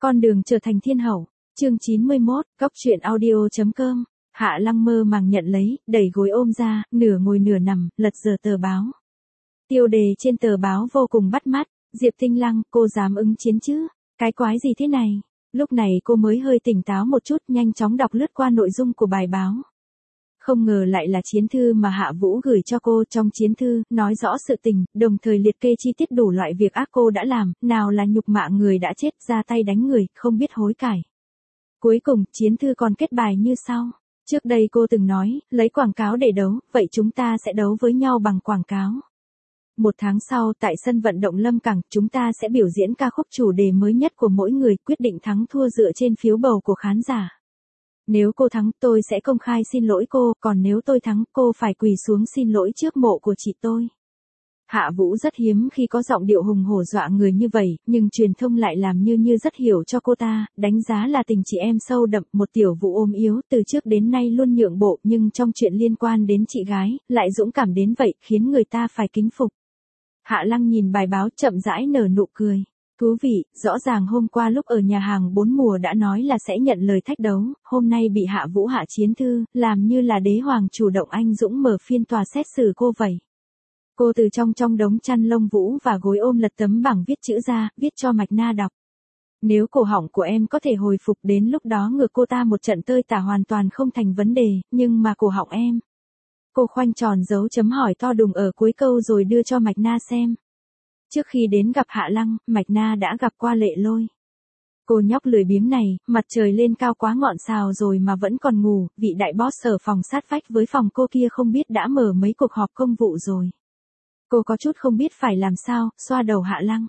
Con đường trở thành thiên hậu, chương 91, Cóc truyện audio.com. Hạ Lăng mơ màng nhận lấy, đẩy gối ôm ra, nửa ngồi nửa nằm, lật dở tờ báo. Tiêu đề trên tờ báo vô cùng bắt mắt, Diệp Tinh Lăng, cô dám ứng chiến chứ? Cái quái gì thế này? Lúc này cô mới hơi tỉnh táo một chút, nhanh chóng đọc lướt qua nội dung của bài báo. Không ngờ lại là chiến thư mà Hạ Vũ gửi cho cô. Trong chiến thư, nói rõ sự tình, đồng thời liệt kê chi tiết đủ loại việc ác cô đã làm, nào là nhục mạ người đã chết, ra tay đánh người, không biết hối cải. Cuối cùng, chiến thư còn kết bài như sau. Trước đây cô từng nói, lấy quảng cáo để đấu, vậy chúng ta sẽ đấu với nhau bằng quảng cáo. 1 tháng sau, tại sân vận động Lâm Cảng, chúng ta sẽ biểu diễn ca khúc chủ đề mới nhất của mỗi người, quyết định thắng thua dựa trên phiếu bầu của khán giả. Nếu cô thắng, tôi sẽ công khai xin lỗi cô, còn nếu tôi thắng, cô phải quỳ xuống xin lỗi trước mộ của chị tôi. Hạ Vũ rất hiếm khi có giọng điệu hùng hổ dọa người như vậy, nhưng truyền thông lại làm như rất hiểu cho cô ta, đánh giá là tình chị em sâu đậm, một tiểu Vũ ôm yếu, từ trước đến nay luôn nhượng bộ, nhưng trong chuyện liên quan đến chị gái, lại dũng cảm đến vậy, khiến người ta phải kính phục. Hạ Lăng nhìn bài báo chậm rãi nở nụ cười. Thú vị, rõ ràng hôm qua lúc ở nhà hàng 4 mùa đã nói là sẽ nhận lời thách đấu, hôm nay bị Hạ Vũ hạ chiến thư, làm như là đế hoàng chủ động anh dũng mở phiên tòa xét xử cô vậy. Cô từ trong đống chăn lông vũ và gối ôm lật tấm bảng viết chữ ra, viết cho Mạch Na đọc. Nếu cổ họng của em có thể hồi phục, đến lúc đó ngược cô ta một trận tơi tả hoàn toàn không thành vấn đề, nhưng mà cổ họng em. Cô khoanh tròn dấu chấm hỏi to đùng ở cuối câu rồi đưa cho Mạch Na xem. Trước khi đến gặp Hạ Lăng, Mạch Na đã gặp qua Lệ Lôi. Cô nhóc lười biếng này, mặt trời lên cao quá ngọn sào rồi mà vẫn còn ngủ, vị đại boss ở phòng sát vách với phòng cô kia không biết đã mở mấy cuộc họp công vụ rồi. Cô có chút không biết phải làm sao, xoa đầu Hạ Lăng.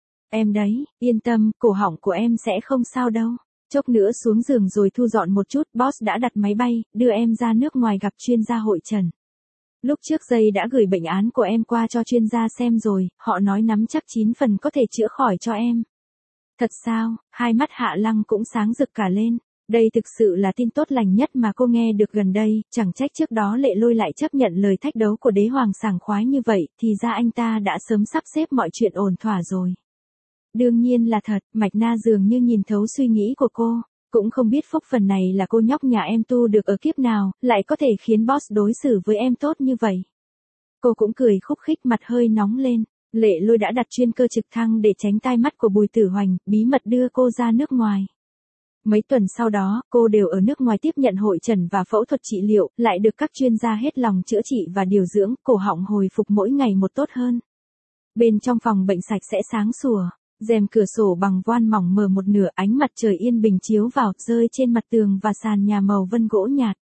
Em đấy, yên tâm, cổ họng của em sẽ không sao đâu. Chốc nữa xuống giường rồi thu dọn một chút, boss đã đặt máy bay, đưa em ra nước ngoài gặp chuyên gia hội trần. Lúc trước Dây đã gửi bệnh án của em qua cho chuyên gia xem rồi, họ nói nắm chắc 9 phần có thể chữa khỏi cho em. Thật sao? Hai mắt Hạ Lăng cũng sáng rực cả lên. Đây thực sự là tin tốt lành nhất mà cô nghe được gần đây, chẳng trách trước đó Lệ Lôi lại chấp nhận lời thách đấu của đế hoàng sảng khoái như vậy, thì ra anh ta đã sớm sắp xếp mọi chuyện ổn thỏa rồi. Đương nhiên là thật, Mạch Na dường như nhìn thấu suy nghĩ của cô. Cũng không biết phúc phần này là cô nhóc nhà em tu được ở kiếp nào, lại có thể khiến boss đối xử với em tốt như vậy. Cô cũng cười khúc khích, mặt hơi nóng lên. Lệ Lôi đã đặt chuyên cơ trực thăng để tránh tai mắt của Bùi Tử Hoành, bí mật đưa cô ra nước ngoài. Mấy tuần sau đó, cô đều ở nước ngoài tiếp nhận hội trần và phẫu thuật trị liệu, lại được các chuyên gia hết lòng chữa trị và điều dưỡng, cổ họng hồi phục mỗi ngày một tốt hơn. Bên trong phòng bệnh sạch sẽ sáng sủa. Rèm cửa sổ bằng voan mỏng mở một nửa, ánh mặt trời yên bình chiếu vào, rơi trên mặt tường và sàn nhà màu vân gỗ nhạt.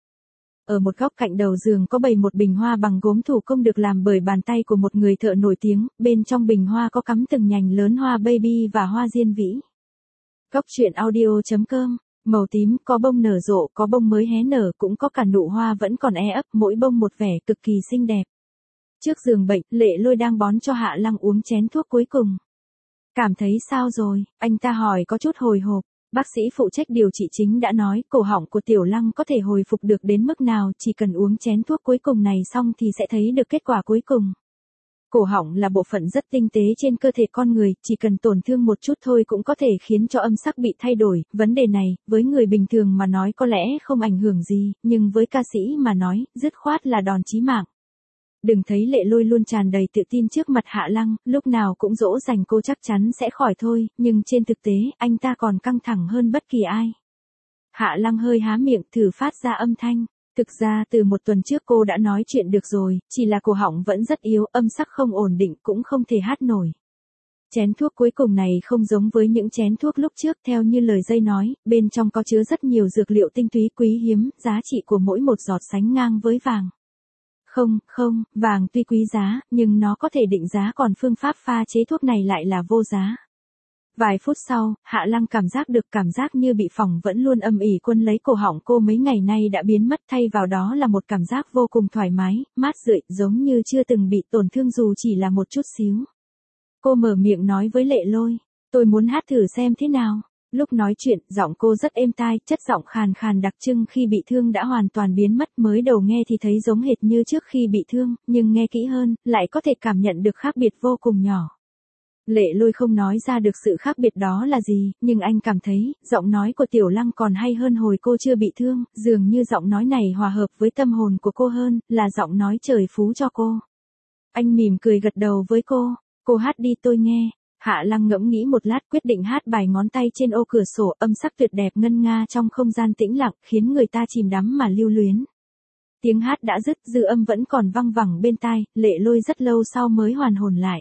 Ở một góc cạnh đầu giường có bày một bình hoa bằng gốm thủ công được làm bởi bàn tay của một người thợ nổi tiếng, bên trong bình hoa có cắm từng nhành lớn hoa baby và hoa diên vĩ. Cóc truyện audio.com, màu tím, có bông nở rộ, có bông mới hé nở, cũng có cả nụ hoa vẫn còn ấp, mỗi bông một vẻ cực kỳ xinh đẹp. Trước giường bệnh, Lệ Lôi đang bón cho Hạ Lăng uống chén thuốc cuối cùng. Cảm thấy sao rồi? Anh ta hỏi có chút hồi hộp. Bác sĩ phụ trách điều trị chính đã nói cổ họng của Tiểu Lăng có thể hồi phục được đến mức nào, chỉ cần uống chén thuốc cuối cùng này xong thì sẽ thấy được kết quả cuối cùng. Cổ họng là bộ phận rất tinh tế trên cơ thể con người, chỉ cần tổn thương một chút thôi cũng có thể khiến cho âm sắc bị thay đổi. Vấn đề này, với người bình thường mà nói có lẽ không ảnh hưởng gì, nhưng với ca sĩ mà nói, dứt khoát là đòn chí mạng. Đừng thấy Lệ Lôi luôn tràn đầy tự tin trước mặt Hạ Lăng, lúc nào cũng dỗ dành cô chắc chắn sẽ khỏi thôi, nhưng trên thực tế, anh ta còn căng thẳng hơn bất kỳ ai. Hạ Lăng hơi há miệng thử phát ra âm thanh. Thực ra từ 1 tuần trước cô đã nói chuyện được rồi, chỉ là cổ họng vẫn rất yếu, âm sắc không ổn định, cũng không thể hát nổi. Chén thuốc cuối cùng này không giống với những chén thuốc lúc trước, theo như lời Dây nói, bên trong có chứa rất nhiều dược liệu tinh túy quý hiếm, giá trị của mỗi một giọt sánh ngang với vàng. Không, vàng tuy quý giá, nhưng nó có thể định giá, còn phương pháp pha chế thuốc này lại là vô giá. Vài phút sau, Hạ Lăng cảm giác như bị phỏng vẫn luôn âm ỉ quân lấy cổ họng cô mấy ngày nay đã biến mất, thay vào đó là một cảm giác vô cùng thoải mái, mát rượi, giống như chưa từng bị tổn thương dù chỉ là một chút xíu. Cô mở miệng nói với Lệ Lôi, tôi muốn hát thử xem thế nào. Lúc nói chuyện, giọng cô rất êm tai, chất giọng khàn khàn đặc trưng khi bị thương đã hoàn toàn biến mất, mới đầu nghe thì thấy giống hệt như trước khi bị thương, nhưng nghe kỹ hơn, lại có thể cảm nhận được khác biệt vô cùng nhỏ. Lệ Lôi không nói ra được sự khác biệt đó là gì, nhưng anh cảm thấy, giọng nói của Tiểu Lăng còn hay hơn hồi cô chưa bị thương, dường như giọng nói này hòa hợp với tâm hồn của cô hơn, là giọng nói trời phú cho cô. Anh mỉm cười gật đầu với cô hát đi tôi nghe. Hạ Lăng ngẫm nghĩ một lát quyết định hát bài Ngón tay trên ô cửa sổ, âm sắc tuyệt đẹp ngân nga trong không gian tĩnh lặng, khiến người ta chìm đắm mà lưu luyến. Tiếng hát đã dứt, dư âm vẫn còn văng vẳng bên tai, Lệ Lôi rất lâu sau mới hoàn hồn lại.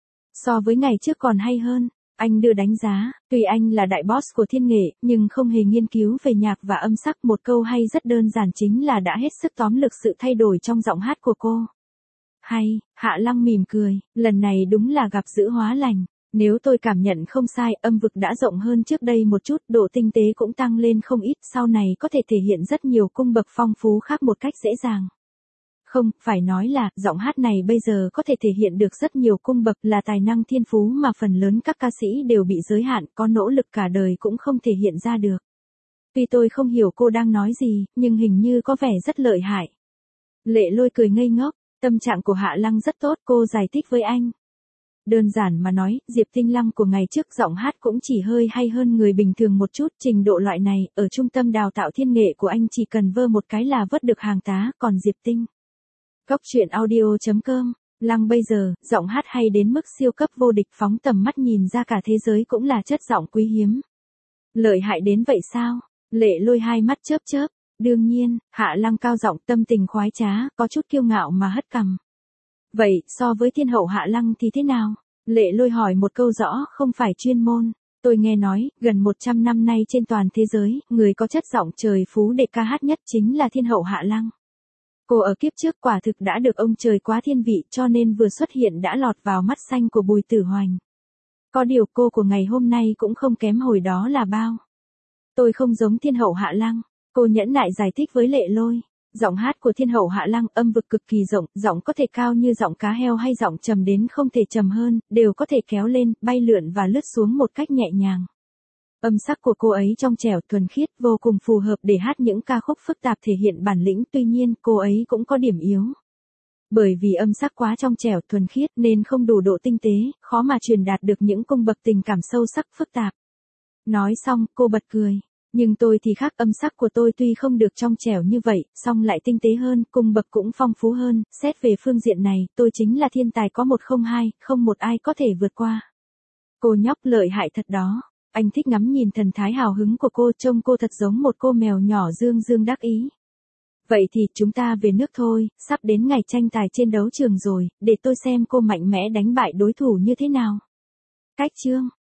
So với ngày trước còn hay hơn, anh đưa đánh giá, tuy anh là đại boss của thiên nghệ, nhưng không hề nghiên cứu về nhạc và âm sắc, một câu hay rất đơn giản chính là đã hết sức tóm lược sự thay đổi trong giọng hát của cô. Hay, Hạ Lăng mỉm cười, lần này đúng là gặp dữ hóa lành. Nếu tôi cảm nhận không sai, âm vực đã rộng hơn trước đây một chút, độ tinh tế cũng tăng lên không ít, sau này có thể thể hiện rất nhiều cung bậc phong phú khác một cách dễ dàng. Không, phải nói là, giọng hát này bây giờ có thể thể hiện được rất nhiều cung bậc, là tài năng thiên phú mà phần lớn các ca sĩ đều bị giới hạn, có nỗ lực cả đời cũng không thể hiện ra được. Tuy tôi không hiểu cô đang nói gì, nhưng hình như có vẻ rất lợi hại. Lệ Lôi cười ngây ngốc, tâm trạng của Hạ Lăng rất tốt, cô giải thích với anh. Đơn giản mà nói, Diệp Tinh Lăng của ngày trước giọng hát cũng chỉ hơi hay hơn người bình thường một chút, trình độ loại này, ở trung tâm đào tạo thiên nghệ của anh chỉ cần vơ một cái là vớt được hàng tá, còn Diệp Tinh. Góc truyện audio.com, Lăng bây giờ, giọng hát hay đến mức siêu cấp vô địch, phóng tầm mắt nhìn ra cả thế giới cũng là chất giọng quý hiếm. Lợi hại đến vậy sao? Lệ Lôi hai mắt chớp chớp, đương nhiên, Hạ Lăng cao giọng, tâm tình khoái trá, có chút kiêu ngạo mà hất cằm. Vậy, so với thiên hậu Hạ Lăng thì thế nào? Lệ Lôi hỏi một câu rõ, không phải chuyên môn. Tôi nghe nói, gần 100 năm nay trên toàn thế giới, người có chất giọng trời phú để ca hát nhất chính là thiên hậu Hạ Lăng. Cô ở kiếp trước quả thực đã được ông trời quá thiên vị, cho nên vừa xuất hiện đã lọt vào mắt xanh của Bùi Tử Hoành. Có điều cô của ngày hôm nay cũng không kém hồi đó là bao. Tôi không giống thiên hậu Hạ Lăng, cô nhẫn nại giải thích với Lệ Lôi. Giọng hát của thiên hậu Hạ Lăng âm vực cực kỳ rộng, giọng có thể cao như giọng cá heo hay giọng trầm đến không thể trầm hơn, đều có thể kéo lên, bay lượn và lướt xuống một cách nhẹ nhàng. Âm sắc của cô ấy trong trẻo thuần khiết, vô cùng phù hợp để hát những ca khúc phức tạp thể hiện bản lĩnh, tuy nhiên cô ấy cũng có điểm yếu. Bởi vì âm sắc quá trong trẻo thuần khiết nên không đủ độ tinh tế, khó mà truyền đạt được những cung bậc tình cảm sâu sắc phức tạp. Nói xong, cô bật cười. Nhưng tôi thì khác, âm sắc của tôi tuy không được trong trẻo như vậy, song lại tinh tế hơn, cung bậc cũng phong phú hơn, xét về phương diện này, tôi chính là thiên tài có một không hai, không một ai có thể vượt qua. Cô nhóc lợi hại thật đó. Anh thích ngắm nhìn thần thái hào hứng của cô, trông cô thật giống một cô mèo nhỏ dương dương đắc ý. Vậy thì chúng ta về nước thôi, sắp đến ngày tranh tài trên đấu trường rồi, để tôi xem cô mạnh mẽ đánh bại đối thủ như thế nào. Cách chương